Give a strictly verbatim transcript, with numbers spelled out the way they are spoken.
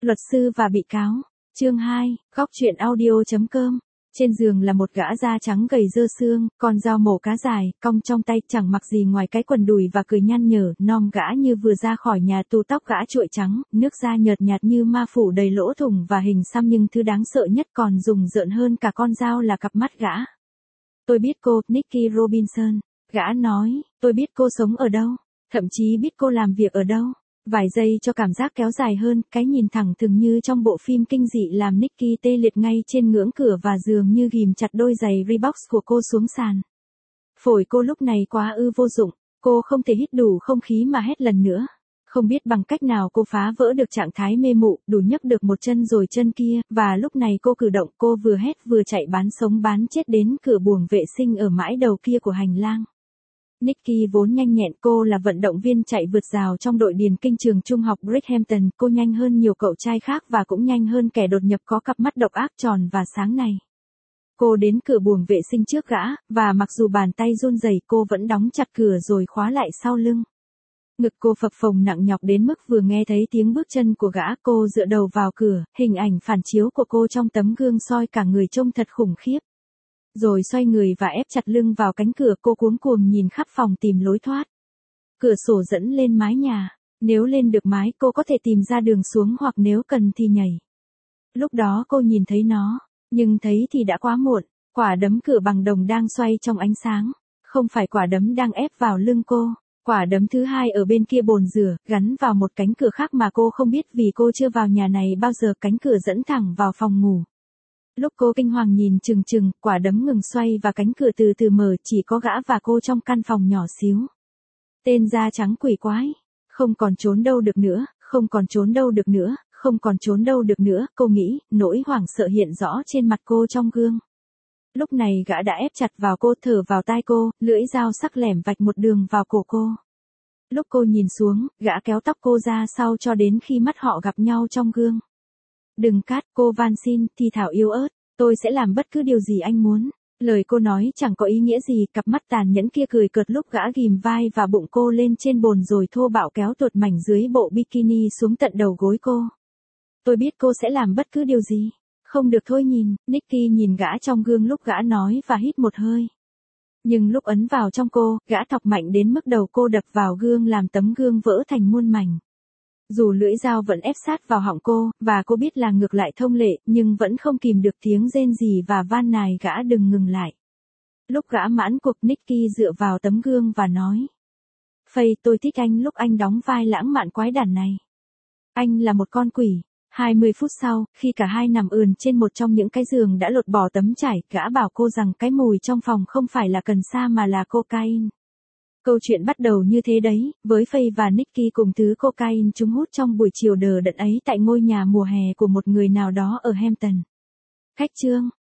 Luật sư và bị cáo. Chương hai, góc truyện audio chấm com. Trên giường là một gã da trắng gầy dơ xương, con dao mổ cá dài, cong trong tay, chẳng mặc gì ngoài cái quần đùi và cười nhăn nhở, nom gã như vừa ra khỏi nhà tù, tóc gã trụi trắng, nước da nhợt nhạt như ma phủ đầy lỗ thủng và hình xăm, nhưng thứ đáng sợ nhất còn rùng rợn hơn cả con dao là cặp mắt gã. Tôi biết cô, Nikki Robinson. Gã nói, tôi biết cô sống ở đâu, thậm chí biết cô làm việc ở đâu. Vài giây cho cảm giác kéo dài hơn, cái nhìn thẳng thừng như trong bộ phim kinh dị làm Nikki tê liệt ngay trên ngưỡng cửa và dường như ghim chặt đôi giày Reebok của cô xuống sàn. Phổi cô lúc này quá ư vô dụng, cô không thể hít đủ không khí mà hét lần nữa. Không biết bằng cách nào cô phá vỡ được trạng thái mê mụ, đủ nhấc được một chân rồi chân kia, và lúc này cô cử động, cô vừa hét vừa chạy bán sống bán chết đến cửa buồng vệ sinh ở mãi đầu kia của hành lang. Nikki vốn nhanh nhẹn, cô là vận động viên chạy vượt rào trong đội điền kinh trường trung học Bridgehampton, cô nhanh hơn nhiều cậu trai khác và cũng nhanh hơn kẻ đột nhập có cặp mắt độc ác tròn và sáng này. Cô đến cửa buồng vệ sinh trước gã, và mặc dù bàn tay run rẩy cô vẫn đóng chặt cửa rồi khóa lại sau lưng. Ngực cô phập phồng nặng nhọc đến mức vừa nghe thấy tiếng bước chân của gã, cô dựa đầu vào cửa, hình ảnh phản chiếu của cô trong tấm gương soi cả người trông thật khủng khiếp. Rồi xoay người và ép chặt lưng vào cánh cửa, cô cuống cuồng nhìn khắp phòng tìm lối thoát. Cửa sổ dẫn lên mái nhà, nếu lên được mái cô có thể tìm ra đường xuống hoặc nếu cần thì nhảy. Lúc đó cô nhìn thấy nó, nhưng thấy thì đã quá muộn, quả đấm cửa bằng đồng đang xoay trong ánh sáng, không phải quả đấm đang ép vào lưng cô, quả đấm thứ hai ở bên kia bồn rửa, gắn vào một cánh cửa khác mà cô không biết vì cô chưa vào nhà này bao giờ, cánh cửa dẫn thẳng vào phòng ngủ. Lúc cô kinh hoàng nhìn chừng chừng, quả đấm ngừng xoay và cánh cửa từ từ mở, chỉ có gã và cô trong căn phòng nhỏ xíu. Tên da trắng quỷ quái, không còn trốn đâu được nữa, không còn trốn đâu được nữa, không còn trốn đâu được nữa, cô nghĩ, nỗi hoảng sợ hiện rõ trên mặt cô trong gương. Lúc này gã đã ép chặt vào cô, thở vào tai cô, lưỡi dao sắc lẻm vạch một đường vào cổ cô. Lúc cô nhìn xuống, gã kéo tóc cô ra sau cho đến khi mắt họ gặp nhau trong gương. Đừng cắt, cô van xin, thì thảo yếu ớt, tôi sẽ làm bất cứ điều gì anh muốn. Lời cô nói chẳng có ý nghĩa gì, cặp mắt tàn nhẫn kia cười cợt lúc gã ghim vai và bụng cô lên trên bồn rồi thô bạo kéo tuột mảnh dưới bộ bikini xuống tận đầu gối cô. Tôi biết cô sẽ làm bất cứ điều gì. Không được thôi nhìn, Nikki nhìn gã trong gương lúc gã nói và hít một hơi. Nhưng lúc ấn vào trong cô, gã thọc mạnh đến mức đầu cô đập vào gương làm tấm gương vỡ thành muôn mảnh. Dù lưỡi dao vẫn ép sát vào họng cô, và cô biết là ngược lại thông lệ, nhưng vẫn không kìm được tiếng rên rỉ và van nài gã đừng ngừng lại. Lúc gã mãn cuộc, Nikki dựa vào tấm gương và nói. Faye, tôi thích anh lúc anh đóng vai lãng mạn quái đản này. Anh là một con quỷ. hai mươi phút sau, khi cả hai nằm ườn trên một trong những cái giường đã lột bỏ tấm trải, gã bảo cô rằng cái mùi trong phòng không phải là cần sa mà là cocaine. Câu chuyện bắt đầu như thế đấy, với Faye và Nikki cùng thứ cocaine chúng hút trong buổi chiều đờ đẫn ấy tại ngôi nhà mùa hè của một người nào đó ở Hampton. Khách chương.